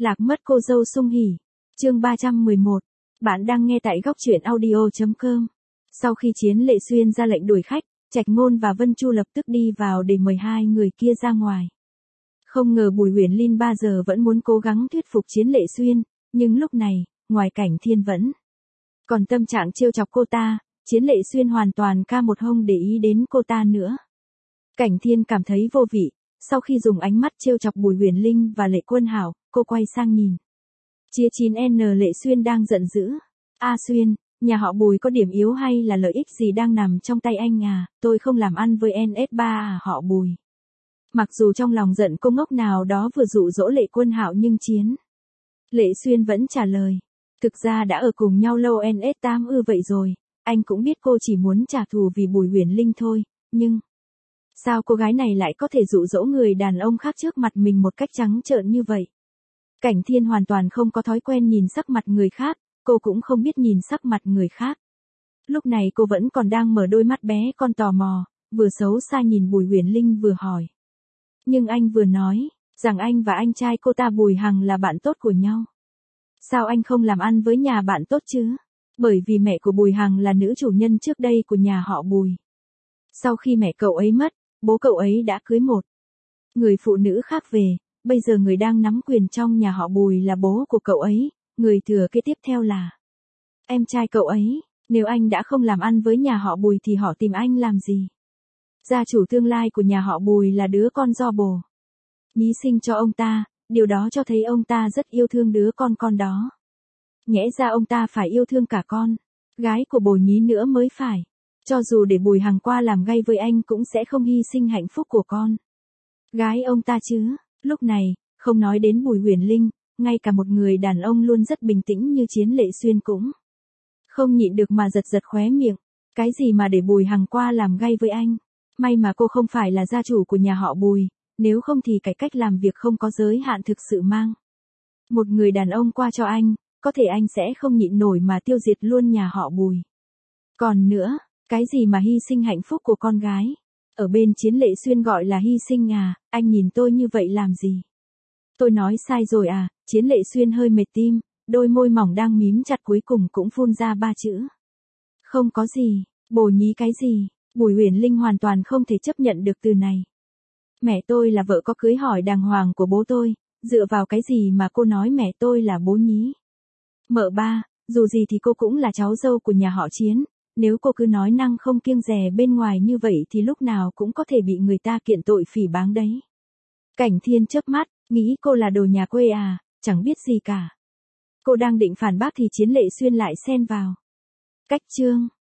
Lạc mất cô dâu sung hỉ. Chương 311. Bạn đang nghe tại góc truyện audio.com. Sau khi Chiến Lệ Xuyên ra lệnh đuổi khách, Trạch Ngôn và Vân Chu lập tức đi vào để mời hai người kia ra ngoài. Không ngờ Bùi Huyền Linh 3 giờ vẫn muốn cố gắng thuyết phục Chiến Lệ Xuyên, nhưng lúc này, ngoài Cảnh Thiên vẫn còn tâm trạng trêu chọc cô ta, Chiến Lệ Xuyên hoàn toàn ca một hông để ý đến cô ta nữa. Cảnh Thiên cảm thấy vô vị, sau khi dùng ánh mắt trêu chọc Bùi Huyền Linh và Lệ Quân Hảo, cô quay sang nhìn Chia 9N Lệ Xuyên đang giận dữ. A Xuyên, nhà họ Bùi có điểm yếu hay là lợi ích gì đang nằm trong tay anh à, tôi không làm ăn với NS3 à họ Bùi. Mặc dù trong lòng giận cô ngốc nào đó vừa dụ dỗ Lệ Quân Hạo nhưng Chiến Lệ Xuyên vẫn trả lời. Thực ra đã ở cùng nhau lâu NS8 vậy rồi, anh cũng biết cô chỉ muốn trả thù vì Bùi Huyền Linh thôi, nhưng sao cô gái này lại có thể dụ dỗ người đàn ông khác trước mặt mình một cách trắng trợn như vậy? Cảnh Thiên hoàn toàn không có thói quen nhìn sắc mặt người khác, cô cũng không biết nhìn sắc mặt người khác. Lúc này cô vẫn còn đang mở đôi mắt bé con tò mò, vừa xấu xa nhìn Bùi Huyền Linh vừa hỏi. Nhưng anh vừa nói, rằng anh và anh trai cô ta Bùi Hằng là bạn tốt của nhau. Sao anh không làm ăn với nhà bạn tốt chứ? Bởi vì mẹ của Bùi Hằng là nữ chủ nhân trước đây của nhà họ Bùi. Sau khi mẹ cậu ấy mất, bố cậu ấy đã cưới một người phụ nữ khác về, bây giờ người đang nắm quyền trong nhà họ Bùi là bố của cậu ấy, người thừa kế tiếp theo là em trai cậu ấy. Nếu anh đã không làm ăn với nhà họ Bùi thì họ tìm anh làm gì? Gia chủ tương lai của nhà họ Bùi là đứa con do bồ nhí sinh cho ông ta, điều đó cho thấy ông ta rất yêu thương đứa con đó. Nhẽ ra ông ta phải yêu thương cả con gái của bồ nhí nữa mới phải. Cho dù để Bùi Hằng qua làm gay với anh cũng sẽ không hy sinh hạnh phúc của con gái ông ta chứ. Lúc này, không nói đến Bùi Huyền Linh, ngay cả một người đàn ông luôn rất bình tĩnh như Chiến Lệ Xuyên cũng không nhịn được mà giật giật khóe miệng. Cái gì mà để Bùi Hằng qua làm gay với anh? May mà cô không phải là gia chủ của nhà họ Bùi, nếu không thì cái cách làm việc không có giới hạn thực sự mang một người đàn ông qua cho anh, có thể anh sẽ không nhịn nổi mà tiêu diệt luôn nhà họ Bùi. Còn nữa, cái gì mà hy sinh hạnh phúc của con gái? Ở bên Chiến Lệ Xuyên gọi là hy sinh à, anh nhìn tôi như vậy làm gì? Tôi nói sai rồi à? Chiến Lệ Xuyên hơi mệt tim, đôi môi mỏng đang mím chặt cuối cùng cũng phun ra 3 chữ. Không có gì, bồ nhí cái gì? Bùi Huyền Linh hoàn toàn không thể chấp nhận được từ này. Mẹ tôi là vợ có cưới hỏi đàng hoàng của bố tôi, dựa vào cái gì mà cô nói mẹ tôi là bố nhí? Mợ ba, dù gì thì cô cũng là cháu dâu của nhà họ Chiến. Nếu cô cứ nói năng không kiêng dè bên ngoài như vậy thì lúc nào cũng có thể bị người ta kiện tội phỉ báng đấy. Cảnh Thiên chớp mắt, nghĩ cô là đồ nhà quê à, chẳng biết gì cả. Cô đang định phản bác thì Chiến Lệ Xuyên lại xen vào. Cách chương.